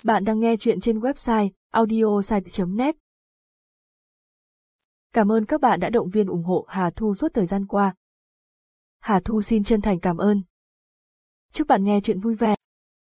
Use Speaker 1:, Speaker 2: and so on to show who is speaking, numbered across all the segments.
Speaker 1: Bạn đang nghe chuyện trên website audiosite.net. Cảm ơn các bạn đã động viên ủng hộ Hà Thu suốt thời gian qua. Hà Thu xin chân thành cảm ơn. Chúc bạn nghe chuyện vui vẻ.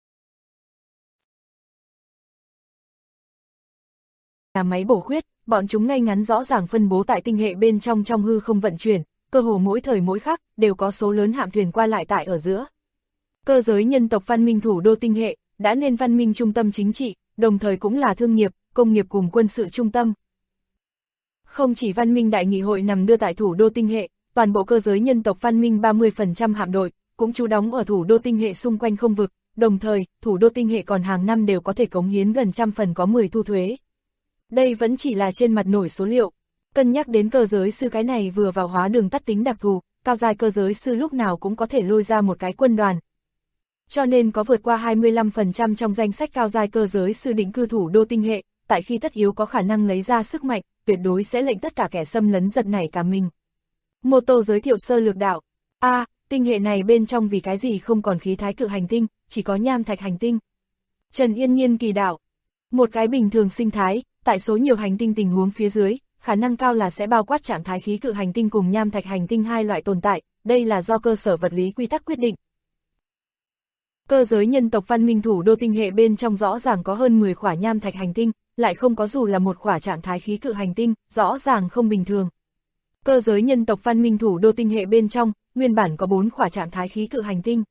Speaker 2: Nhà máy bổ khuyết, bọn chúng ngay ngắn rõ ràng phân bố tại tinh hệ bên trong hư không vận chuyển, cơ hồ mỗi thời mỗi khắc đều có số lớn hạm thuyền qua lại tại ở giữa. Cơ giới nhân tộc văn minh thủ đô tinh hệ đã nên văn minh trung tâm chính trị, đồng thời cũng là thương nghiệp, công nghiệp cùng quân sự trung tâm. Không chỉ văn minh đại nghị hội nằm đưa tại thủ đô tinh hệ, toàn bộ cơ giới nhân tộc văn minh 30% hạm đội cũng trú đóng ở thủ đô tinh hệ xung quanh không vực, đồng thời, thủ đô tinh hệ còn hàng năm đều có thể cống hiến gần 100% có 10 thu thuế. Đây vẫn chỉ là trên mặt nổi số liệu. Cân nhắc đến cơ giới sư cái này vừa vào hóa đường tắt tính đặc thù, cao giai cơ giới sư lúc nào cũng có thể lôi ra một cái quân đoàn. Cho nên có vượt qua 25% trong danh sách cao giai cơ giới sư định cư thủ đô tinh hệ, tại khi tất yếu có khả năng lấy ra sức mạnh, tuyệt đối sẽ lệnh tất cả kẻ xâm lấn giật nảy cả mình. Mô Tô giới thiệu sơ lược đạo. Tinh hệ này bên trong vì cái gì không còn khí thái cự hành tinh, chỉ có nham thạch hành tinh. Trần Yên Nhiên kỳ đạo. Một cái bình thường sinh thái, tại số nhiều hành tinh tình huống phía dưới, khả năng cao là sẽ bao quát trạng thái khí cự hành tinh cùng nham thạch hành tinh hai loại tồn tại, đây là do cơ sở vật lý quy tắc quyết định. Cơ giới nhân tộc văn minh thủ đô tinh hệ bên trong rõ ràng có hơn 10 khỏa nham thạch hành tinh, lại không có dù là một khỏa trạng thái khí cự hành tinh, rõ ràng không bình thường. Cơ giới nhân tộc văn minh thủ đô tinh hệ bên trong, nguyên bản có 4 khỏa trạng thái khí cự hành tinh.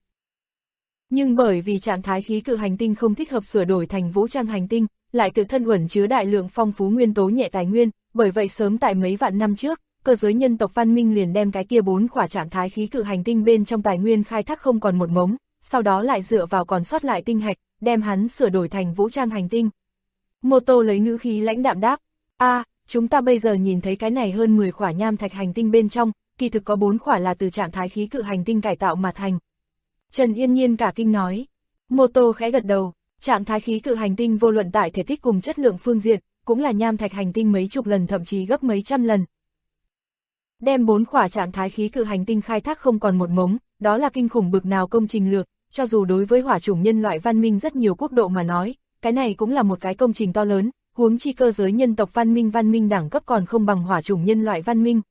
Speaker 2: Nhưng bởi vì trạng thái khí cự hành tinh không thích hợp sửa đổi thành vũ trang hành tinh, lại tự thân uẩn chứa đại lượng phong phú nguyên tố nhẹ tài nguyên, bởi vậy sớm tại mấy vạn năm trước, cơ giới nhân tộc văn minh liền đem cái kia 4 khỏa trạng thái khí cự hành tinh bên trong tài nguyên khai thác không còn một mống, sau đó lại dựa vào còn sót lại tinh hạch, đem hắn sửa đổi thành vũ trang hành tinh. Mô Tô lấy ngữ khí lãnh đạm đáp, chúng ta bây giờ nhìn thấy cái này hơn 10 khỏa nham thạch hành tinh bên trong, kỳ thực có 4 khỏa là từ trạng thái khí cự hành tinh cải tạo mà thành. Trần Yên Nhiên cả kinh nói. Mô Tô khẽ gật đầu, trạng thái khí cự hành tinh vô luận tại thể tích cùng chất lượng phương diện, cũng là nham thạch hành tinh mấy chục lần thậm chí gấp mấy trăm lần. Đem 4 khỏa trạng thái khí cự hành tinh khai thác không còn một mống, đó là kinh khủng bực nào công trình lược, cho dù đối với hỏa chủng nhân loại văn minh rất nhiều quốc độ mà nói, cái này cũng là một cái công trình to lớn, huống chi cơ giới nhân tộc văn minh đẳng cấp còn không bằng hỏa chủng nhân loại văn minh.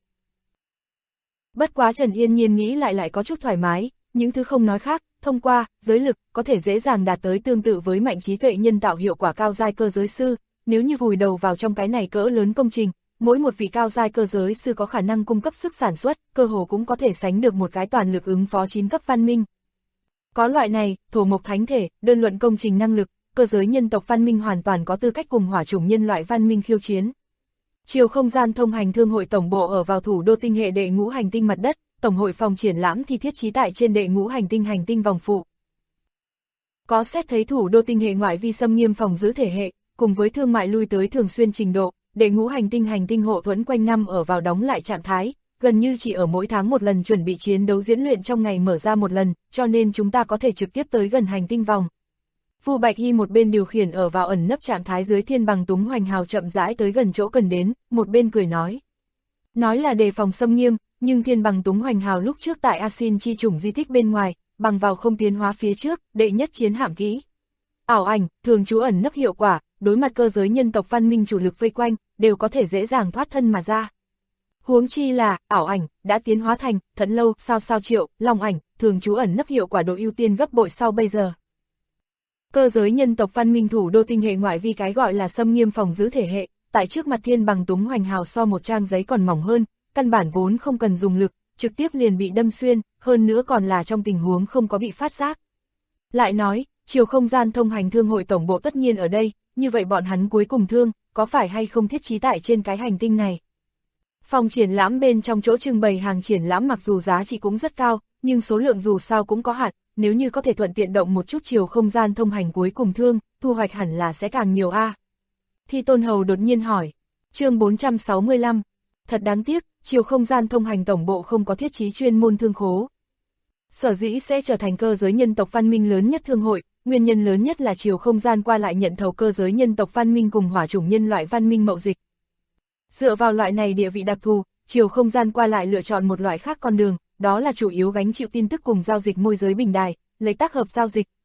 Speaker 2: Bất quá Trần Yên Nhiên nghĩ lại có chút thoải mái, những thứ không nói khác, thông qua giới lực có thể dễ dàng đạt tới tương tự với mạnh trí tuệ nhân tạo hiệu quả cao giai cơ giới sư, nếu như vùi đầu vào trong cái này cỡ lớn công trình, mỗi một vị cao giai cơ giới sư có khả năng cung cấp sức sản xuất, cơ hồ cũng có thể sánh được một cái toàn lực ứng phó 9 cấp văn minh. Có loại này, thổ mộc thánh thể, đơn luận công trình năng lực, cơ giới nhân tộc văn minh hoàn toàn có tư cách cùng hỏa chủng nhân loại văn minh khiêu chiến. Chiều không gian thông hành thương hội tổng bộ ở vào thủ đô tinh hệ đệ ngũ hành tinh mặt đất, tổng hội phòng triển lãm thì thiết trí tại trên đệ ngũ hành tinh vòng phụ. Có xét thấy thủ đô tinh hệ ngoại vi xâm nghiêm phòng giữ thể hệ, cùng với thương mại lui tới thường xuyên trình độ, đệ ngũ hành tinh hộ thuẫn quanh năm ở vào đóng lại trạng thái, gần như chỉ ở mỗi tháng một lần chuẩn bị chiến đấu diễn luyện trong ngày mở ra một lần, cho nên chúng ta có thể trực tiếp tới gần hành tinh vòng. Vu Bạch Hy một bên điều khiển ở vào ẩn nấp trạng thái dưới Thiên Bằng Túng Hoành Hào chậm rãi tới gần chỗ cần đến, một bên cười nói. Nói là đề phòng xâm nghiêm, nhưng Thiên Bằng Túng Hoành Hào lúc trước tại Asin chi chủng di tích bên ngoài, bằng vào không tiến hóa phía trước, đệ nhất chiến hạm kỹ. Ảo ảnh, thường trú ẩn nấp hiệu quả, đối mặt cơ giới nhân tộc văn minh chủ lực vây quanh, đều có thể dễ dàng thoát thân mà ra. Huống chi là, ảo ảnh, đã tiến hóa thành, Thẫn Lâu, sao triệu, long ảnh, thường trú ẩn nấp hiệu quả độ ưu tiên gấp bội sau bây giờ. Cơ giới nhân tộc văn minh thủ đô tinh hệ ngoại vi cái gọi là xâm nghiêm phòng giữ thể hệ, tại trước mặt Thiên Bằng Túng Hoành Hào so một trang giấy còn mỏng hơn, căn bản vốn không cần dùng lực, trực tiếp liền bị đâm xuyên, hơn nữa còn là trong tình huống không có bị phát giác. Lại nói, chiều không gian thông hành thương hội tổng bộ tất nhiên ở đây, như vậy bọn hắn cuối cùng thương, có phải hay không thiết trí tại trên cái hành tinh này. Phòng triển lãm bên trong chỗ trưng bày hàng triển lãm mặc dù giá trị cũng rất cao, nhưng số lượng dù sao cũng có hạn, nếu như có thể thuận tiện động một chút chiều không gian thông hành cuối cùng thương, thu hoạch hẳn là sẽ càng nhiều Thi Tôn Hầu đột nhiên hỏi. Chương 465. Thật đáng tiếc, chiều không gian thông hành tổng bộ không có thiết trí chuyên môn thương khố. Sở dĩ sẽ trở thành cơ giới nhân tộc văn minh lớn nhất thương hội, nguyên nhân lớn nhất là chiều không gian qua lại nhận thầu cơ giới nhân tộc văn minh cùng hỏa chủng nhân loại văn minh mậu dịch. Dựa vào loại này địa vị đặc thù, chiều không gian qua lại lựa chọn một loại khác con đường, đó là chủ yếu gánh chịu tin tức cùng giao dịch môi giới bình đài, lấy tác hợp giao dịch,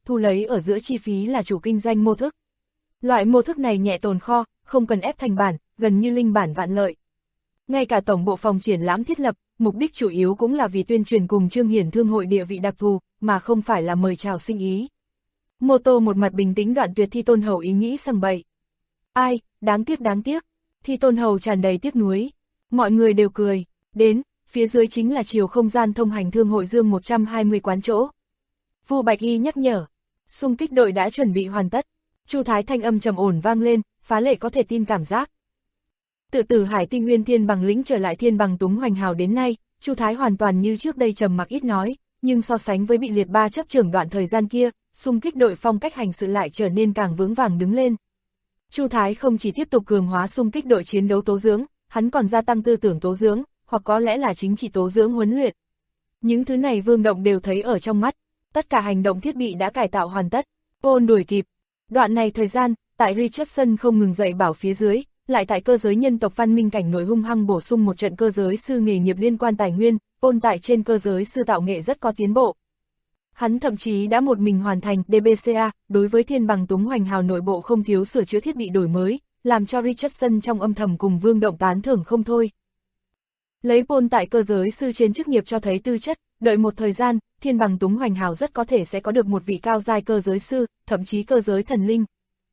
Speaker 2: thu lấy ở giữa chi phí là chủ kinh doanh mô thức. Loại mô thức này nhẹ tồn kho, không cần ép thành bản, gần như linh bản vạn lợi. Ngay cả tổng bộ phòng triển lãm thiết lập, mục đích chủ yếu cũng là vì tuyên truyền cùng chương hiển thương hội địa vị đặc thù, mà không phải là mời chào sinh ý. Mô Tô một mặt bình tĩnh đoạn tuyệt Thi Tôn Hầu ý nghĩ sằng bậy. Ai, đáng tiếc. Thi Tôn Hầu tràn đầy tiếc nuối. Mọi người đều cười. Đến, phía dưới chính là chiều không gian thông hành thương hội dương 120 quán chỗ. Vu Bạch Y nhắc nhở. Xung kích đội đã chuẩn bị hoàn tất. Chu Thái thanh âm trầm ổn vang lên, phá lệ có thể tin cảm giác. Tự từ Hải Tinh Nguyên Thiên Bằng lĩnh trở lại Thiên Bằng Túng Hoành Hào đến nay, Chu Thái hoàn toàn như trước đây trầm mặc ít nói, nhưng so sánh với bị liệt ba chấp trưởng đoạn thời gian kia, xung kích đội phong cách hành sự lại trở nên càng vững vàng đứng lên. Chu Thái không chỉ tiếp tục cường hóa xung kích đội chiến đấu tố dưỡng, hắn còn gia tăng tư tưởng tố dưỡng, hoặc có lẽ là chính trị tố dưỡng huấn luyện. Những thứ này Vương Động đều thấy ở trong mắt, tất cả hành động thiết bị đã cải tạo hoàn tất, Paul đuổi kịp. Đoạn này thời gian, tại Richardson không ngừng dạy bảo phía dưới, lại tại cơ giới nhân tộc văn minh cảnh nội hung hăng bổ sung một trận cơ giới sư nghề nghiệp liên quan tài nguyên, Paul tại trên cơ giới sư tạo nghệ rất có tiến bộ. Hắn thậm chí đã một mình hoàn thành DBCA, đối với Thiên Bằng Túng Hoành Hào nội bộ không thiếu sửa chữa thiết bị đổi mới, làm cho Richardson trong âm thầm cùng Vương Động tán thưởng không thôi. Lấy Paul tại cơ giới sư trên chức nghiệp cho thấy tư chất, đợi một thời gian, Thiên Bằng Túng Hoành Hào rất có thể sẽ có được một vị cao giai cơ giới sư, thậm chí cơ giới thần linh.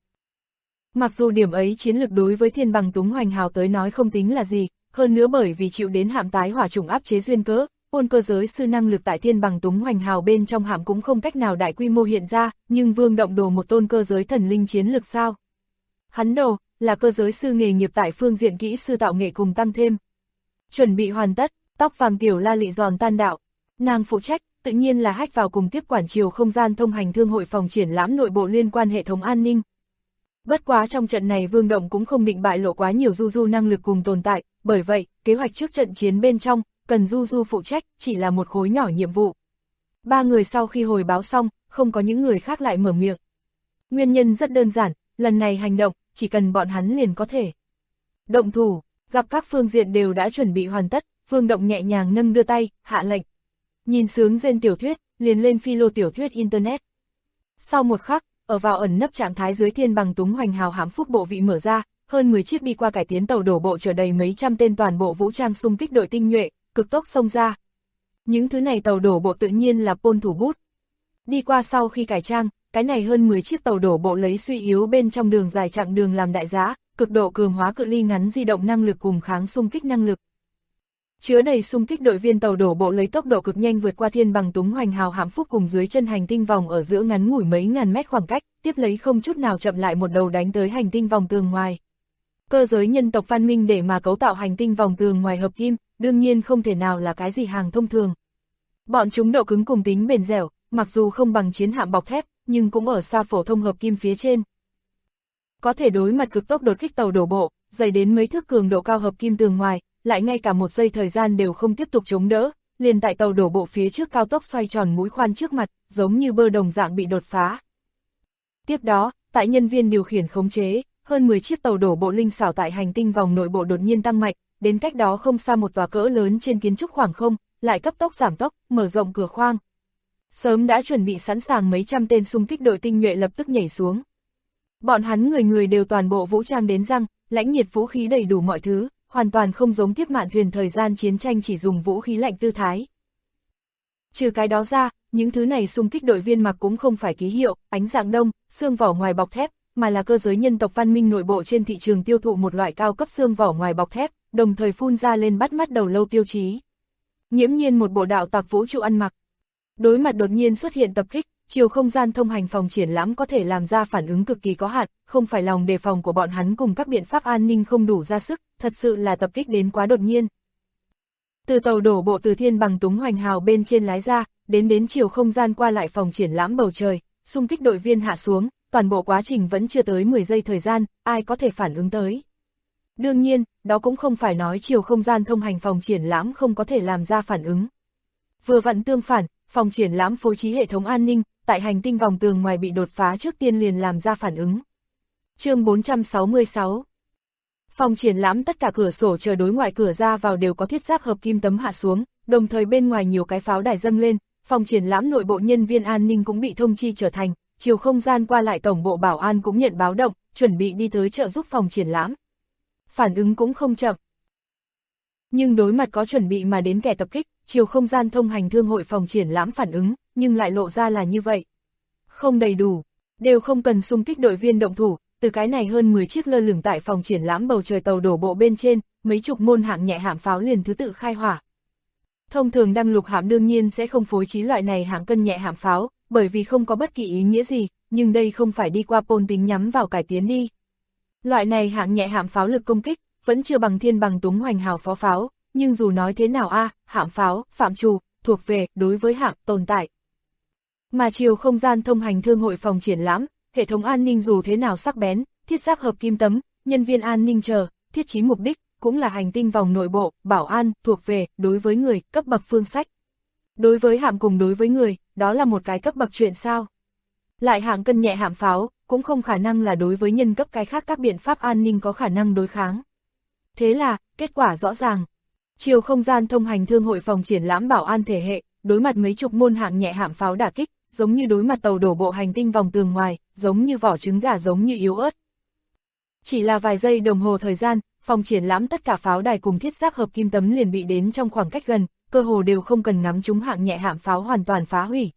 Speaker 2: Mặc dù điểm ấy chiến lược đối với Thiên Bằng Túng Hoành Hào tới nói không tính là gì, hơn nữa bởi vì chịu đến hạm tái hỏa chủng áp chế duyên cớ, Paul cơ giới sư năng lực tại Thiên Bằng Túng Hoành Hào bên trong hạm cũng không cách nào đại quy mô hiện ra, nhưng Vương Động đồ một tôn cơ giới thần linh chiến lược sao? Hắn đồ là cơ giới sư nghề nghiệp tại phương diện kỹ sư tạo nghệ cùng tăng thêm. Chuẩn bị hoàn tất, tóc vàng Tiểu La Lị giòn tan đạo. Nàng phụ trách, tự nhiên là hách vào cùng tiếp quản chiều không gian thông hành thương hội phòng triển lãm nội bộ liên quan hệ thống an ninh. Bất quá trong trận này Vương Động cũng không định bại lộ quá nhiều Du năng lực cùng tồn tại, bởi vậy, kế hoạch trước trận chiến bên trong, cần Du phụ trách, chỉ là một khối nhỏ nhiệm vụ. Ba người sau khi hồi báo xong, không có những người khác lại mở miệng. Nguyên nhân rất đơn giản, lần này hành động, chỉ cần bọn hắn liền có thể động thủ. Gặp các phương diện đều đã chuẩn bị hoàn tất, Vương Động nhẹ nhàng nâng đưa tay, hạ lệnh. Nhìn sướng gen tiểu thuyết, liền lên philo tiểu thuyết Internet. Sau một khắc, ở vào ẩn nấp trạng thái dưới Thiên Bằng Túng Hoành Hào hãm phúc bộ vị mở ra, hơn 10 chiếc đi qua cải tiến tàu đổ bộ chở đầy mấy trăm tên toàn bộ vũ trang xung kích đội tinh nhuệ, cực tốc xông ra. Những thứ này tàu đổ bộ tự nhiên là Paul thủ bút. Đi qua sau khi cải trang, cái này hơn 10 chiếc tàu đổ bộ lấy suy yếu bên trong đường dài chặng đường làm đại giá, cực độ cường hóa cự ly ngắn di động năng lực cùng kháng xung kích năng lực. Chứa đầy xung kích đội viên tàu đổ bộ lấy tốc độ cực nhanh vượt qua Thiên Bằng Túng Hoành Hào hãm phúc cùng dưới chân hành tinh vòng ở giữa ngắn ngủi mấy ngàn mét khoảng cách, tiếp lấy không chút nào chậm lại một đầu đánh tới hành tinh vòng tường ngoài. Cơ giới nhân tộc văn minh để mà cấu tạo hành tinh vòng tường ngoài hợp kim, đương nhiên không thể nào là cái gì hàng thông thường. Bọn chúng độ cứng cùng tính bền dẻo, mặc dù không bằng chiến hạm bọc thép, nhưng cũng ở xa phổ thông hợp kim phía trên. Có thể đối mặt cực tốc đột kích tàu đổ bộ, dày đến mấy thước cường độ cao hợp kim tường ngoài, lại ngay cả một giây thời gian đều không tiếp tục chống đỡ, liền tại tàu đổ bộ phía trước cao tốc xoay tròn mũi khoan trước mặt, giống như bơ đồng dạng bị đột phá. Tiếp đó, tại nhân viên điều khiển khống chế, hơn 10 chiếc tàu đổ bộ linh xảo tại hành tinh vòng nội bộ đột nhiên tăng mạnh, đến cách đó không xa một tòa cỡ lớn trên kiến trúc khoảng không, lại cấp tốc giảm tốc, mở rộng cửa khoang. Sớm đã chuẩn bị sẵn sàng mấy trăm tên xung kích đội tinh nhuệ lập tức nhảy xuống. Bọn hắn người người đều toàn bộ vũ trang đến răng, lãnh nhiệt vũ khí đầy đủ mọi thứ, hoàn toàn không giống tiếp mạn thuyền thời gian chiến tranh chỉ dùng vũ khí lạnh tư thái. Trừ cái đó ra, những thứ này xung kích đội viên mặc cũng không phải ký hiệu, ánh dạng đông, xương vỏ ngoài bọc thép, mà là cơ giới nhân tộc văn minh nội bộ trên thị trường tiêu thụ một loại cao cấp xương vỏ ngoài bọc thép, đồng thời phun ra lên bắt mắt đầu lâu tiêu chí. Nghiễm nhiên một bộ đạo tặc vũ trụ ăn mặc. Đối mặt đột nhiên xuất hiện tập kích, chiều không gian thông hành phòng triển lãm có thể làm ra phản ứng cực kỳ có hạn, không phải lòng đề phòng của bọn hắn cùng các biện pháp an ninh không đủ ra sức, thật sự là tập kích đến quá đột nhiên. Từ tàu đổ bộ từ Thiên Bằng Túng Hoành Hào bên trên lái ra, đến chiều không gian qua lại phòng triển lãm bầu trời, xung kích đội viên hạ xuống, toàn bộ quá trình vẫn chưa tới 10 giây thời gian, ai có thể phản ứng tới. Đương nhiên, đó cũng không phải nói chiều không gian thông hành phòng triển lãm không có thể làm ra phản ứng. Vừa vặn tương phản, phòng triển lãm phối trí hệ thống an ninh, tại hành tinh vòng tường ngoài bị đột phá trước tiên liền làm ra phản ứng. Chương 466. Phòng triển lãm tất cả cửa sổ chờ đối ngoại cửa ra vào đều có thiết giáp hợp kim tấm hạ xuống, đồng thời bên ngoài nhiều cái pháo đài dâng lên, phòng triển lãm nội bộ nhân viên an ninh cũng bị thông chi trở thành, chiều không gian qua lại tổng bộ bảo an cũng nhận báo động, chuẩn bị đi tới trợ giúp phòng triển lãm. Phản ứng cũng không chậm. Nhưng đối mặt có chuẩn bị mà đến kẻ tập kích, chiều không gian thông hành thương hội phòng triển lãm phản ứng, nhưng lại lộ ra là như vậy. Không đầy đủ, đều không cần xung kích đội viên động thủ, từ cái này hơn 10 chiếc lơ lửng tại phòng triển lãm bầu trời tàu đổ bộ bên trên, mấy chục môn hạng nhẹ hạm pháo liền thứ tự khai hỏa. Thông thường đăng lục hạm đương nhiên sẽ không phối trí loại này hạng cân nhẹ hạm pháo, bởi vì không có bất kỳ ý nghĩa gì, nhưng đây không phải đi qua pôn tính nhắm vào cải tiến đi. Loại này hạng nhẹ hạm pháo lực công kích, vẫn chưa bằng thiên bằng túng hoành hào phó pháo, nhưng dù nói thế nào hạm pháo, phạm trù, thuộc về, đối với hạm, tồn tại. Mà chiều không gian thông hành thương hội phòng triển lãm, hệ thống an ninh dù thế nào sắc bén, thiết giáp hợp kim tấm, nhân viên an ninh chờ, thiết trí mục đích, cũng là hành tinh vòng nội bộ, bảo an, thuộc về, đối với người, cấp bậc phương sách. Đối với hạm cùng đối với người, đó là một cái cấp bậc chuyện sao. Lại hạng cân nhẹ hạm pháo, cũng không khả năng là đối với nhân cấp cái khác các biện pháp an ninh có khả năng đối kháng. Thế là, kết quả rõ ràng. Chiều không gian thông hành thương hội phòng triển lãm bảo an thể hệ, đối mặt mấy chục môn hạng nhẹ hạm pháo đả kích, giống như đối mặt tàu đổ bộ hành tinh vòng tường ngoài, giống như vỏ trứng gà giống như yếu ớt. Chỉ là vài giây đồng hồ thời gian, phòng triển lãm tất cả pháo đài cùng thiết giáp hợp kim tấm liền bị đến trong khoảng cách gần, cơ hồ đều không cần ngắm chúng hạng nhẹ hạm pháo hoàn toàn phá hủy.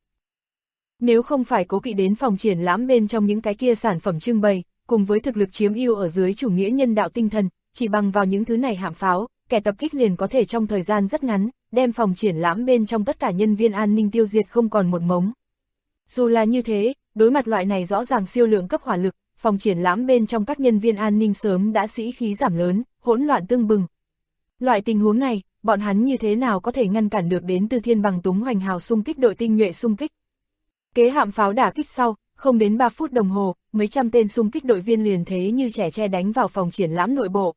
Speaker 2: Nếu không phải cố kỵ đến phòng triển lãm bên trong những cái kia sản phẩm trưng bày, cùng với thực lực chiếm ưu ở dưới chủ nghĩa nhân đạo tinh thần, chỉ bằng vào những thứ này hạm pháo, kẻ tập kích liền có thể trong thời gian rất ngắn, đem phòng triển lãm bên trong tất cả nhân viên an ninh tiêu diệt không còn một mống. Dù là như thế, đối mặt loại này rõ ràng siêu lượng cấp hỏa lực, phòng triển lãm bên trong các nhân viên an ninh sớm đã sĩ khí giảm lớn, hỗn loạn tương bừng. Loại tình huống này, bọn hắn như thế nào có thể ngăn cản được đến từ thiên bằng túng hoành hào xung kích đội tinh nhuệ xung kích. Kế hạm pháo đả kích sau, không đến 3 phút đồng hồ, mấy trăm tên xung kích đội viên liền thế như trẻ tre đánh vào phòng triển lãm nội bộ.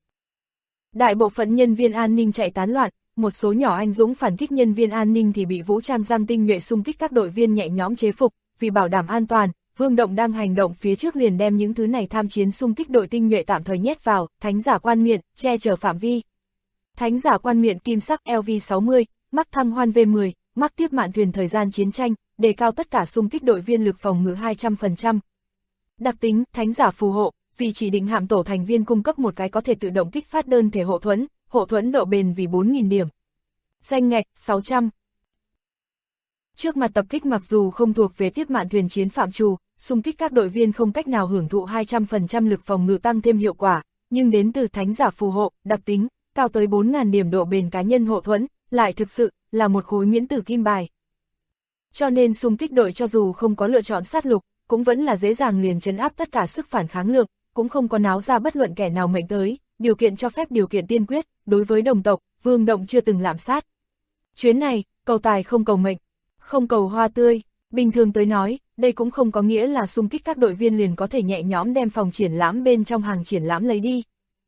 Speaker 2: Đại bộ phận nhân viên an ninh chạy tán loạn, một số nhỏ anh dũng phản kích nhân viên an ninh thì bị vũ trang giang tinh nhuệ xung kích các đội viên nhẹ nhõm chế phục, vì bảo đảm an toàn, Vương Động đang hành động phía trước liền đem những thứ này tham chiến xung kích đội tinh nhuệ tạm thời nhét vào, thánh giả quan miện, che chở phạm vi. Thánh giả quan miện kim sắc LV60, mắc thăng hoan V10, mắc tiếp mạn thuyền thời gian chiến tranh, đề cao tất cả xung kích đội viên lực phòng ngự 200%. Đặc tính, thánh giả phù hộ, vì chỉ định hạm tổ thành viên cung cấp một cái có thể tự động kích phát đơn thể hộ thuẫn độ bền vì 4.000 điểm. Danh ngạch, 600. Trước mặt tập kích mặc dù không thuộc về tiếp mạn thuyền chiến phạm trù, xung kích các đội viên không cách nào hưởng thụ 200% lực phòng ngự tăng thêm hiệu quả, nhưng đến từ thánh giả phù hộ, đặc tính, cao tới 4.000 điểm độ bền cá nhân hộ thuẫn, lại thực sự là một khối miễn tử kim bài. Cho nên xung kích đội cho dù không có lựa chọn sát lục, cũng vẫn là dễ dàng liền trấn áp tất cả sức phản kháng lượng, cũng không có náo ra bất luận kẻ nào mệnh tới, điều kiện cho phép điều kiện tiên quyết, đối với đồng tộc, Vương Động chưa từng lạm sát. Chuyến này, cầu tài không cầu mệnh, không cầu hoa tươi, bình thường tới nói, đây cũng không có nghĩa là xung kích các đội viên liền có thể nhẹ nhõm đem phòng triển lãm bên trong hàng triển lãm lấy đi.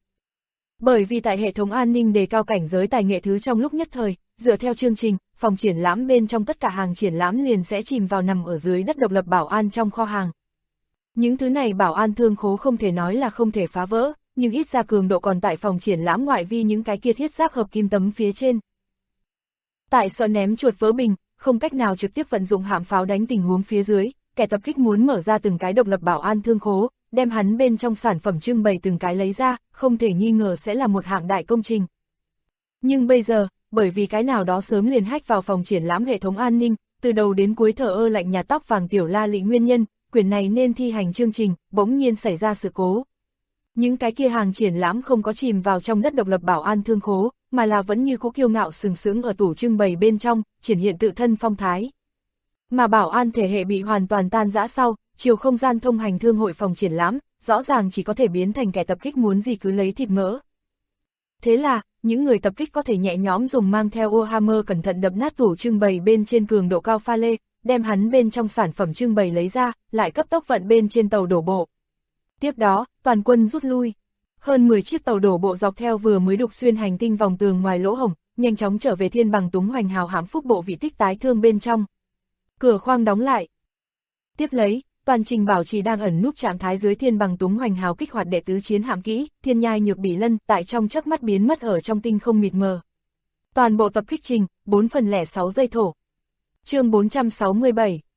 Speaker 2: Bởi vì tại hệ thống an ninh đề cao cảnh giới tài nghệ thứ trong lúc nhất thời, dựa theo chương trình, phòng triển lãm bên trong tất cả hàng triển lãm liền sẽ chìm vào nằm ở dưới đất độc lập bảo an trong kho hàng. Những thứ này bảo an thương khố không thể nói là không thể phá vỡ, nhưng ít ra cường độ còn tại phòng triển lãm ngoại vi những cái kia thiết giáp hợp kim tấm phía trên. Tại sợ ném chuột vỡ bình, không cách nào trực tiếp vận dụng hạm pháo đánh tình huống phía dưới, kẻ tập kích muốn mở ra từng cái độc lập bảo an thương khố, đem hắn bên trong sản phẩm trưng bày từng cái lấy ra, không thể nghi ngờ sẽ là một hạng đại công trình. Nhưng bây giờ, bởi vì cái nào đó sớm liền hack vào phòng triển lãm hệ thống an ninh, từ đầu đến cuối thờ ơ lạnh nhà tóc vàng Tiểu La Lị nguyên nhân, quyển này nên thi hành chương trình, bỗng nhiên xảy ra sự cố. Những cái kia hàng triển lãm không có chìm vào trong đất độc lập bảo an thương khố, mà là vẫn như cũ kiêu ngạo sừng sững ở tủ trưng bày bên trong, triển hiện tự thân phong thái. Mà bảo an thể hệ bị hoàn toàn tan rã sau, chiều không gian thông hành thương hội phòng triển lãm, rõ ràng chỉ có thể biến thành kẻ tập kích muốn gì cứ lấy thịt mỡ. Thế là, những người tập kích có thể nhẹ nhõm dùng mang theo Warhammer cẩn thận đập nát tủ trưng bày bên trên cường độ cao pha lê, đem hắn bên trong sản phẩm trưng bày lấy ra, lại cấp tốc vận bên trên tàu đổ bộ. Tiếp đó, toàn quân rút lui. Hơn 10 chiếc tàu đổ bộ dọc theo vừa mới đục xuyên hành tinh vòng tường ngoài lỗ hổng, nhanh chóng trở về thiên bằng túng hoành hào hãm phúc bộ vị tích tái thương bên trong. Cửa khoang đóng lại. Tiếp lấy, toàn trình bảo trì đang ẩn núp trạng thái dưới thiên bằng túng hoành hào kích hoạt đệ tứ chiến hạm kỹ, thiên nhai nhược bỉ lân, tại trong chớp mắt biến mất ở trong tinh không mịt mờ. Toàn bộ tập kích trình, 4 phần 06 giây thổ. Chương 467.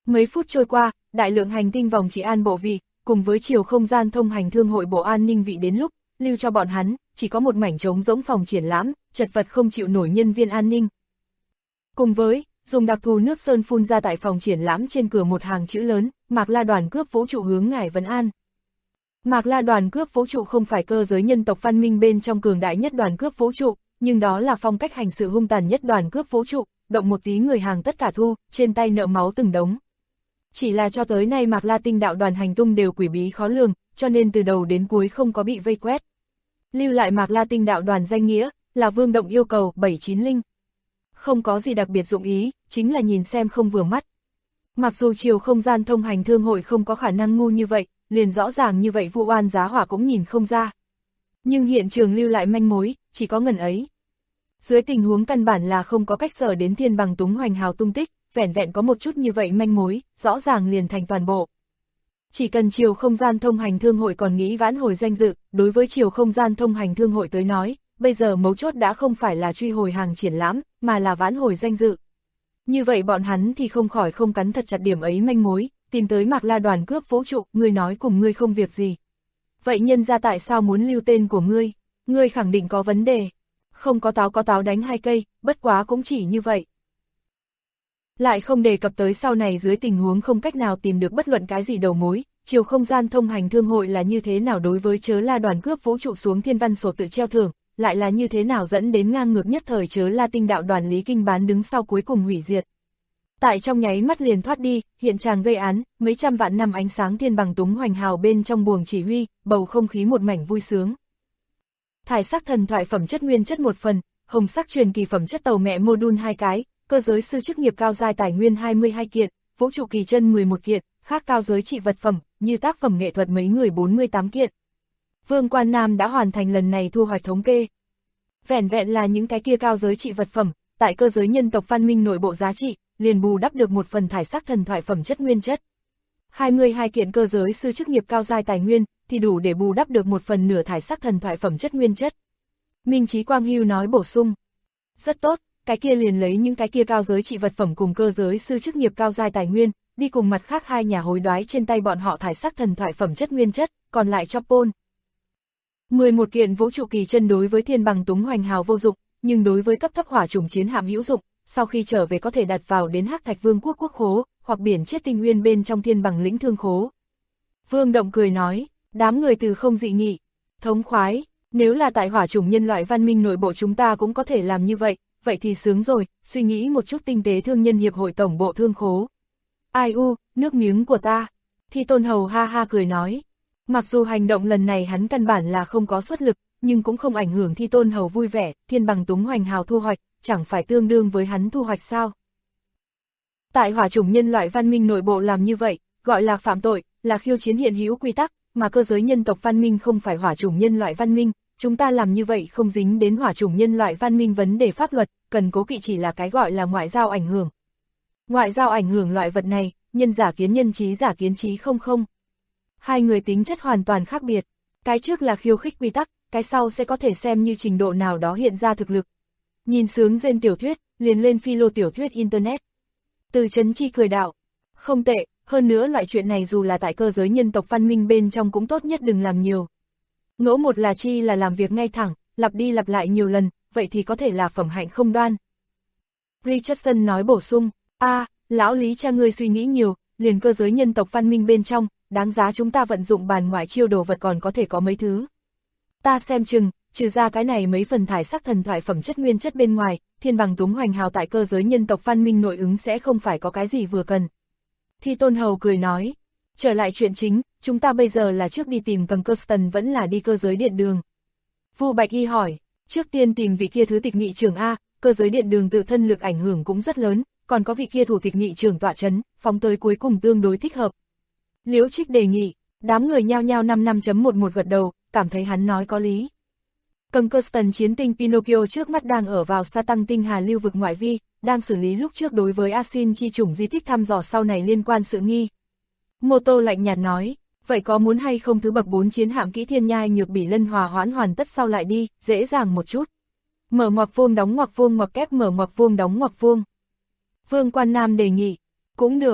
Speaker 2: Mấy phút trôi qua, đại lượng hành tinh vòng trị an bộ vị, cùng với chiều không gian thông hành thương hội bộ an ninh vị đến lúc, lưu cho bọn hắn, chỉ có một mảnh trống rỗng phòng triển lãm, chật vật không chịu nổi nhân viên an ninh. Cùng với, dùng đặc thù nước sơn phun ra tại phòng triển lãm trên cửa một hàng chữ lớn, Mạc La đoàn cướp vũ trụ hướng ngài vấn an. Mạc La đoàn cướp vũ trụ không phải cơ giới nhân tộc văn minh bên trong cường đại nhất đoàn cướp vũ trụ, nhưng đó là phong cách hành sự hung tàn nhất đoàn cướp vũ trụ, động một tí người hàng tất cả thu, trên tay nợ máu từng đống. Chỉ là cho tới nay Mạc La tinh đạo đoàn hành tung đều quỷ bí khó lường, cho nên từ đầu đến cuối không có bị vây quét. Lưu lại Mạc La tinh đạo đoàn danh nghĩa, là Vương Động yêu cầu 790. Không có gì đặc biệt dụng ý, chính là nhìn xem không vừa mắt. Mặc dù chiều không gian thông hành thương hội không có khả năng ngu như vậy, liền rõ ràng như vậy vụ oan giá hỏa cũng nhìn không ra. Nhưng hiện trường lưu lại manh mối, chỉ có ngần ấy. Dưới tình huống căn bản là không có cách sở đến Thiên Bằng Túng Hoành Hào tung tích, vẻn vẹn có một chút như vậy manh mối, rõ ràng liền thành toàn bộ. Chỉ cần chiều không gian thông hành thương hội còn nghĩ vãn hồi danh dự, đối với chiều không gian thông hành thương hội tới nói, bây giờ mấu chốt đã không phải là truy hồi hàng triển lãm, mà là vãn hồi danh dự. Như vậy bọn hắn thì không khỏi không cắn thật chặt điểm ấy manh mối, tìm tới Mạc La đoàn cướp vũ trụ, ngươi nói cùng ngươi không việc gì. Vậy nhân ra tại sao muốn lưu tên của ngươi? Ngươi khẳng định có vấn đề. Không có táo đánh 2 cây, bất quá cũng chỉ như vậy. Lại không đề cập tới sau này dưới tình huống không cách nào tìm được bất luận cái gì đầu mối, chiều không gian thông hành thương hội là như thế nào đối với Chớ La đoàn cướp vũ trụ xuống thiên văn sổ tự treo thưởng, lại là như thế nào dẫn đến ngang ngược nhất thời Chớ La tinh đạo đoàn Lý Kinh Bán đứng sau cuối cùng hủy diệt. Tại trong nháy mắt liền thoát đi, hiện tràng gây án, mấy trăm vạn năm ánh sáng Thiên Bằng Túng Hoành Hào bên trong buồng chỉ huy, bầu không khí một mảnh vui sướng. Thải sắc thần thoại phẩm chất nguyên chất 1 phần, hồng sắc truyền kỳ phẩm chất tàu mẹ module 2 cái, cơ giới sư chức nghiệp cao giai tài nguyên 22 kiện, vũ trụ kỳ chân 11 kiện, khác cao giới trị vật phẩm, như tác phẩm nghệ thuật mấy người 48 kiện. Vương Quan Nam đã hoàn thành lần này thu hoạch thống kê. Vẻn vẹn là những cái kia cao giới trị vật phẩm, tại cơ giới nhân tộc văn minh nội bộ giá trị, liền bù đắp được 1 phần thải sắc thần thoại phẩm chất nguyên chất. 22 kiện cơ giới sư chức nghiệp cao giai tài nguyên, thì đủ để bù đắp được 1 phần nửa thải sắc thần thoại phẩm chất nguyên chất. Minh Chí Quang Hưu nói bổ sung. Rất tốt, cái kia liền lấy những cái kia cao giới trị vật phẩm cùng cơ giới sư chức nghiệp cao giai tài nguyên, đi cùng mặt khác 2 nhà hối đoái trên tay bọn họ thải sắc thần thoại phẩm chất nguyên chất, còn lại cho Pôn. 11 kiện vũ trụ kỳ chân đối với Thiên Bằng Túng Hoành Hào vô dụng, nhưng đối với cấp thấp hỏa chủng chiến hạm hữu dụng, sau khi trở về có thể đặt vào đến Hắc Thạch Vương quốc quốc khố, hoặc biển chết tinh nguyên bên trong Thiên Bằng lĩnh thương khố. Vương Động cười nói, đám người từ không dị nghị, thống khoái, nếu là tại hỏa chủng nhân loại văn minh nội bộ chúng ta cũng có thể làm như vậy, vậy thì sướng rồi, suy nghĩ một chút tinh tế thương nhân hiệp hội tổng bộ thương khố. Ai u, nước miếng của ta. Thi Tôn Hầu ha ha cười nói, mặc dù hành động lần này hắn căn bản là không có xuất lực, nhưng cũng không ảnh hưởng Thi Tôn Hầu vui vẻ, Thiên Bằng Túng Hoành Hào thu hoạch, chẳng phải tương đương với hắn thu hoạch sao. Tại hỏa chủng nhân loại văn minh nội bộ làm như vậy, gọi là phạm tội, là khiêu chiến hiện hữu quy tắc, mà cơ giới nhân tộc văn minh không phải hỏa chủng nhân loại văn minh, chúng ta làm như vậy không dính đến hỏa chủng nhân loại văn minh vấn đề pháp luật, cần cố kỵ chỉ là cái gọi là ngoại giao ảnh hưởng. Ngoại giao ảnh hưởng loại vật này, nhân giả kiến nhân trí giả kiến trí không. Hai người tính chất hoàn toàn khác biệt, cái trước là khiêu khích quy tắc, cái sau sẽ có thể xem như trình độ nào đó hiện ra thực lực. Nhìn sướng trên tiểu thuyết, liền lên philo tiểu thuyết internet. Từ Chấn Chi cười đạo, không tệ, hơn nữa loại chuyện này dù là tại cơ giới nhân tộc văn minh bên trong cũng tốt nhất đừng làm nhiều. Ngẫu một là chi là làm việc ngay thẳng, lặp đi lặp lại nhiều lần, vậy thì có thể là phẩm hạnh không đoan. Richardson nói bổ sung, lão Lý cha ngươi suy nghĩ nhiều, liền cơ giới nhân tộc văn minh bên trong, đáng giá chúng ta vận dụng bàn ngoại chiêu đồ vật còn có thể có mấy thứ. Ta xem chừng, trừ ra cái này mấy phần thải sắc thần thoại phẩm chất nguyên chất bên ngoài, Thiên Bằng Túng Hoành Hào tại cơ giới nhân tộc văn minh nội ứng sẽ không phải có cái gì vừa cần. Thi Tôn Hầu cười nói, trở lại chuyện chính, chúng ta bây giờ là trước đi tìm Cầm Kirsten vẫn là đi cơ giới điện đường. Vu Bạch Y hỏi, trước tiên tìm vị kia thứ tịch nghị trưởng A, cơ giới điện đường tự thân lực ảnh hưởng cũng rất lớn, còn có vị kia thủ tịch nghị trưởng tọa chấn, phóng tới cuối cùng tương đối thích hợp. Liễu Trích đề nghị, đám người nhao nhao 55.11 gật đầu, cảm thấy hắn nói có lý. Cầm Kirsten chiến tinh Pinocchio trước mắt đang ở vào sa tăng tinh hà lưu vực ngoại vi, đang xử lý lúc trước đối với Asin chi chủng di tích thăm dò sau này liên quan sự nghi. Mô Tô lạnh nhạt nói, vậy có muốn hay không thứ bậc 4 chiến hạm kỹ thiên nhai nhược bỉ lân hòa hoãn hoàn tất sau lại đi, dễ dàng một chút. Mở ngoặc vuông đóng ngoặc vuông ngoặc kép mở ngoặc vuông đóng ngoặc vuông. Vương Quan Nam đề nghị, cũng được.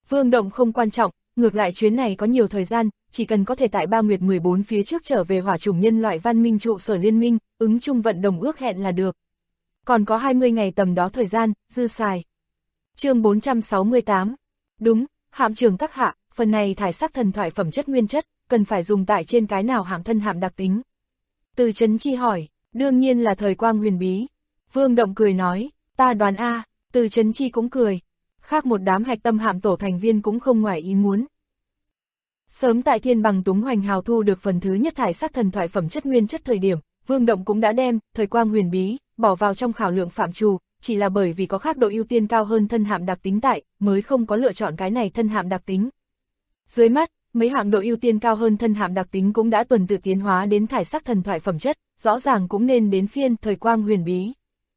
Speaker 2: Vương Động không quan trọng, ngược lại chuyến này có nhiều thời gian, chỉ cần có thể tại 3 Nguyệt 14 phía trước trở về hỏa chủng nhân loại văn minh trụ sở liên minh, ứng chung vận đồng ước hẹn là được. Còn có 20 ngày tầm đó thời gian, dư xài. Chương 468. Đúng, hạm trưởng các hạ, phần này thải sắc thần thoại phẩm chất nguyên chất, cần phải dùng tại trên cái nào hạm thân hạm đặc tính. Từ Chấn Chi hỏi, đương nhiên là thời quang huyền bí. Vương Động cười nói, ta đoán a. Từ Chấn Chi cũng cười. Khác một đám hạch tâm hạm tổ thành viên cũng không ngoài ý muốn. Sớm tại Thiên Bằng Túng Hoành Hào thu được phần thứ nhất thải sắc thần thoại phẩm chất nguyên chất thời điểm, Vương Động cũng đã đem thời quang huyền bí bỏ vào trong khảo lượng phạm trù, chỉ là bởi vì có khác độ ưu tiên cao hơn thân hạm đặc tính tại, mới không có lựa chọn cái này thân hạm đặc tính. Dưới mắt, mấy hạng độ ưu tiên cao hơn thân hạm đặc tính cũng đã tuần tự tiến hóa đến thải sắc thần thoại phẩm chất, rõ ràng cũng nên đến phiên thời quang huyền bí.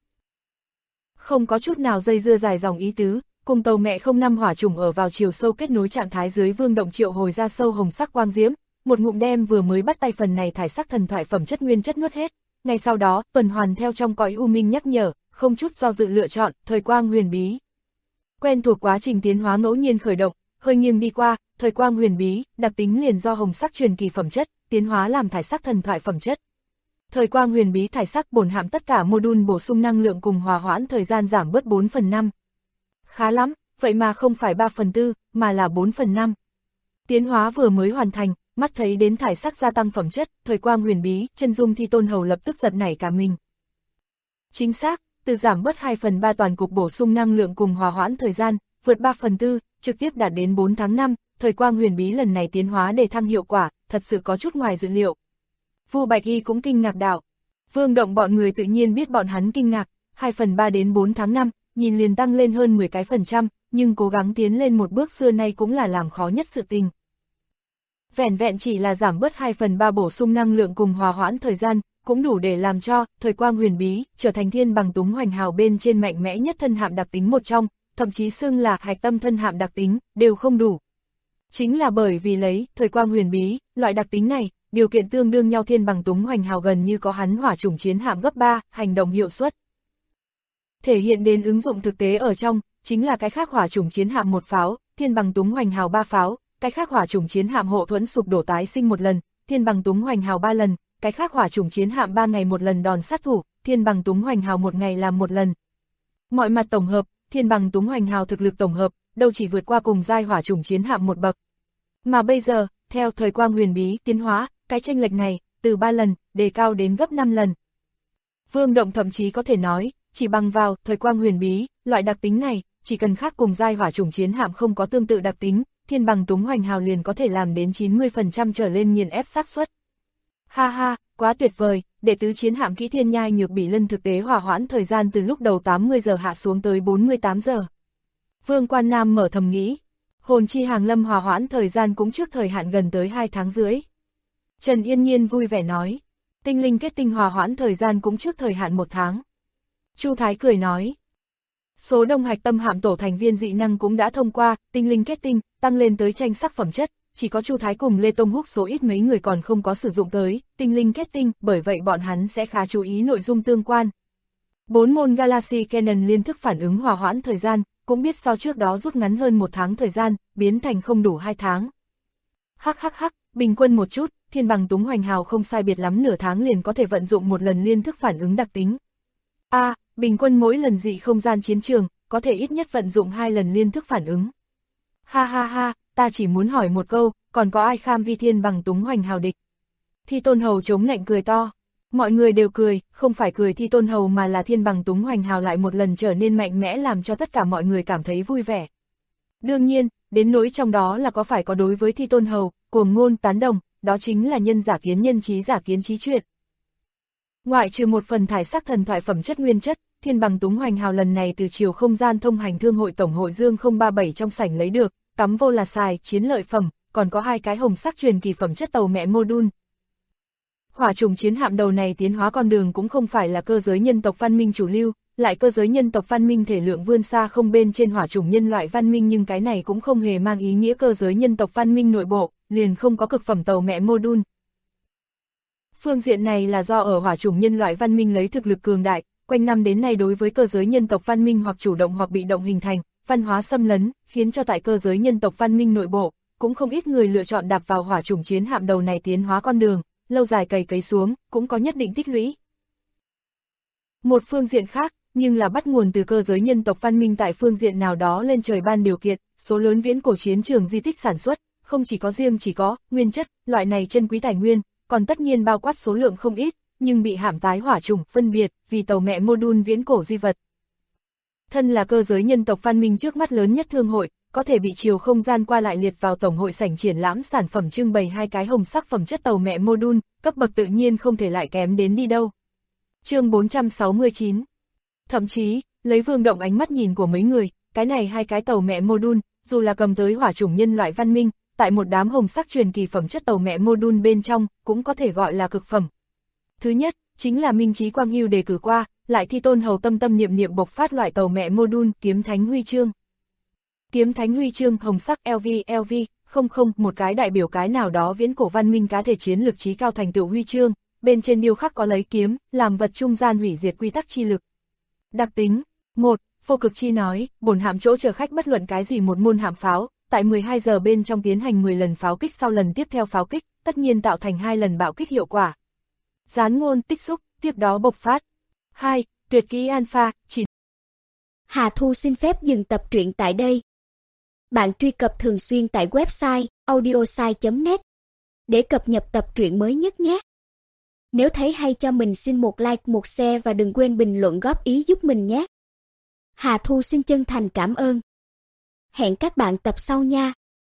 Speaker 2: Không có chút nào dây dưa dài dòng ý tứ, cùng tàu mẹ 05 hỏa trùng ở vào chiều sâu kết nối trạng thái dưới, Vương Động triệu hồi ra sâu hồng sắc quang diễm, một ngụm đem vừa mới bắt tay phần này thải sắc thần thoại phẩm chất nguyên chất nuốt hết. Ngay sau đó, tuần hoàn theo trong cõi u minh nhắc nhở, không chút do dự lựa chọn thời quang huyền bí. Quen thuộc quá trình tiến hóa ngẫu nhiên khởi động, hơi nghiêng đi qua, thời quang huyền bí, đặc tính liền do hồng sắc truyền kỳ phẩm chất, tiến hóa làm thải sắc thần thoại phẩm chất. Thời quang huyền bí thải sắc bổn hạm tất cả module bổ sung năng lượng cùng hòa hoãn thời gian giảm bớt 4/5. Khá lắm, vậy mà không phải 3/4, mà là 4/5. Tiến hóa vừa mới hoàn thành, mắt thấy đến thải sắc gia tăng phẩm chất, thời quang huyền bí, chân dung Thi Tôn Hầu lập tức giật nảy cả mình. Chính xác, từ giảm bớt 2/3 toàn cục bổ sung năng lượng cùng hòa hoãn thời gian, vượt 3/4, trực tiếp đạt đến 4 tháng 5, thời quang huyền bí lần này tiến hóa để thăng hiệu quả, thật sự có chút ngoài dự liệu. Vu Bạch Y cũng kinh ngạc đạo. Vương Động bọn người tự nhiên biết bọn hắn kinh ngạc, 2/3 đến 4 tháng 5, nhìn liền tăng lên hơn 10 cái %, nhưng cố gắng tiến lên một bước xưa nay cũng là làm khó nhất sự tình. Vẻn vẹn chỉ là giảm bớt 2/3 bổ sung năng lượng cùng hòa hoãn thời gian, cũng đủ để làm cho thời quang huyền bí trở thành Thiên Bằng Túng Hoành Hào bên trên mạnh mẽ nhất thân hạm đặc tính một trong, thậm chí xưng là hạch tâm thân hạm đặc tính, đều không đủ. Chính là bởi vì lấy thời quang huyền bí, loại đặc tính này, điều kiện tương đương nhau, Thiên Bằng Túng Hoành Hào gần như có hắn hỏa chủng chiến hạm gấp 3, hành động hiệu suất. Thể hiện đến ứng dụng thực tế ở trong, chính là cái khác hỏa chủng chiến hạm 1 pháo, Thiên Bằng Túng Hoành Hào 3 pháo, cái khác hỏa chủng chiến hạm hộ thuẫn sụp đổ tái sinh 1 lần, Thiên Bằng Túng Hoành Hào 3 lần, cái khác hỏa chủng chiến hạm 3 ngày 1 lần đòn sát thủ, Thiên Bằng Túng Hoành Hào 1 ngày làm 1 lần. Mọi mặt tổng hợp, Thiên Bằng Túng Hoành Hào thực lực tổng hợp, đâu chỉ vượt qua cùng giai hỏa chủng chiến hạm 1 bậc. Mà bây giờ, theo thời quang huyền bí tiến hóa, cái chênh lệch này, từ 3 lần, đề cao đến gấp 5 lần. Vương Động thậm chí có thể nói, chỉ bằng vào thời quang huyền bí, loại đặc tính này, chỉ cần khác cùng giai hỏa chủng chiến hạm không có tương tự đặc tính, Thiên Bằng Túng Hoành Hào liền có thể làm đến 90% trở lên nghiền ép xác suất. Ha ha, quá tuyệt vời, đệ tứ chiến hạm Kỹ Thiên Nhai Nhược Bỉ Lân thực tế hòa hoãn thời gian từ lúc đầu 80 giờ hạ xuống tới 48 giờ. Vương Quan Nam mở thầm nghĩ, hồn chi hàng lâm hòa hoãn thời gian cũng trước thời hạn gần tới 2 tháng rưỡi. Trần Yên Nhiên vui vẻ nói, tinh linh kết tinh hòa hoãn thời gian cũng trước thời hạn 1 tháng. Chu Thái cười nói, số đông hạch tâm hạm tổ thành viên dị năng cũng đã thông qua, tinh linh kết tinh, tăng lên tới tranh sắc phẩm chất, chỉ có Chu Thái cùng Lê Tông Húc số ít mấy người còn không có sử dụng tới, tinh linh kết tinh, bởi vậy bọn hắn sẽ khá chú ý nội dung tương quan. 4 môn Galaxy Cannon liên thức phản ứng hòa hoãn thời gian, cũng biết so trước đó rút ngắn hơn 1 tháng thời gian, biến thành không đủ 2 tháng. Hắc, bình quân một chút, Thiên Bằng Túng Hoành Hào không sai biệt lắm nửa tháng liền có thể vận dụng 1 lần liên thức phản ứng đặc tính. Bình quân mỗi lần dị không gian chiến trường, có thể ít nhất vận dụng 2 lần liên thức phản ứng. Ha, ta chỉ muốn hỏi một câu, còn có ai kham vi Thiên Bằng Túng Hoành Hào địch? Thi Tôn Hầu chống nạnh cười to. Mọi người đều cười, không phải cười Thi Tôn Hầu mà là Thiên Bằng Túng Hoành Hào lại một lần trở nên mạnh mẽ làm cho tất cả mọi người cảm thấy vui vẻ. Đương nhiên, đến nỗi trong đó là có phải có đối với Thi Tôn Hầu, cuồng ngôn tán đồng, đó chính là nhân giả kiến nhân trí giả kiến trí chuyện. Ngoại trừ một phần thải sắc thần thoại phẩm chất nguyên chất, Thiên Bằng Túng Hoành Hào lần này từ chiều không gian thông hành thương hội tổng hội Dương 037 trong sảnh lấy được, cắm vô là xài, chiến lợi phẩm, còn có 2 cái hồng sắc truyền kỳ phẩm chất tàu mẹ module. Hỏa trùng chiến hạm đầu này tiến hóa con đường cũng không phải là cơ giới nhân tộc văn minh chủ lưu, lại cơ giới nhân tộc văn minh thể lượng vươn xa không bên trên hỏa trùng nhân loại văn minh, nhưng cái này cũng không hề mang ý nghĩa cơ giới nhân tộc văn minh nội bộ, liền không có cực phẩm tàu mẹ module. Phương diện này là do ở hỏa trùng nhân loại văn minh lấy thực lực cường đại, quanh năm đến nay đối với cơ giới nhân tộc văn minh hoặc chủ động hoặc bị động hình thành, văn hóa xâm lấn, khiến cho tại cơ giới nhân tộc văn minh nội bộ, cũng không ít người lựa chọn đạp vào hỏa chủng chiến hạm đầu này tiến hóa con đường, lâu dài cày cấy xuống, cũng có nhất định tích lũy. Một phương diện khác, nhưng là bắt nguồn từ cơ giới nhân tộc văn minh tại phương diện nào đó lên trời ban điều kiện, số lớn viễn cổ chiến trường di tích sản xuất, không chỉ có riêng chỉ có nguyên chất, loại này chân quý tài nguyên, còn tất nhiên bao quát số lượng không ít, nhưng bị hãm tái hỏa chủng phân biệt vì tàu mẹ module viễn cổ di vật. Thân là cơ giới nhân tộc văn minh trước mắt lớn nhất thương hội, có thể bị chiều không gian qua lại liệt vào tổng hội sảnh triển lãm sản phẩm trưng bày 2 cái hồng sắc phẩm chất tàu mẹ module, cấp bậc tự nhiên không thể lại kém đến đi đâu. Chương 469. Thậm chí, lấy Vương Động ánh mắt nhìn của mấy người, cái này 2 cái tàu mẹ module, dù là cầm tới hỏa chủng nhân loại văn minh, tại một đám hồng sắc truyền kỳ phẩm chất tàu mẹ module bên trong, cũng có thể gọi là cực phẩm. Thứ nhất, chính là Minh Chí Quang Hưu đề cử qua, lại thi tôn hầu tâm tâm niệm niệm bộc phát loại tàu mẹ module Kiếm Thánh Huy chương. Kiếm Thánh Huy chương hồng sắc LV, một cái đại biểu cái nào đó viễn cổ văn minh cá thể chiến lực trí cao thành tựu huy chương, bên trên điêu khắc có lấy kiếm, làm vật trung gian hủy diệt quy tắc chi lực. Đặc tính: 1. Vô cực chi nói, bổn hạm chỗ chờ khách bất luận cái gì một môn hạm pháo, tại 12 giờ bên trong tiến hành 10 lần pháo kích, sau lần tiếp theo pháo kích, tất nhiên tạo thành 2 lần bạo kích hiệu quả. Gián ngôn tích xúc, tiếp đó bộc phát. 2. Tuyệt kỹ alpha, chỉ.
Speaker 3: Hà Thu xin phép dừng tập truyện tại đây. Bạn truy cập thường xuyên tại website audiosai.net để cập nhật tập truyện mới nhất nhé. Nếu thấy hay cho mình xin một like, một share và đừng quên bình luận góp ý giúp mình nhé. Hà Thu xin chân thành cảm ơn. Hẹn các bạn tập sau nha.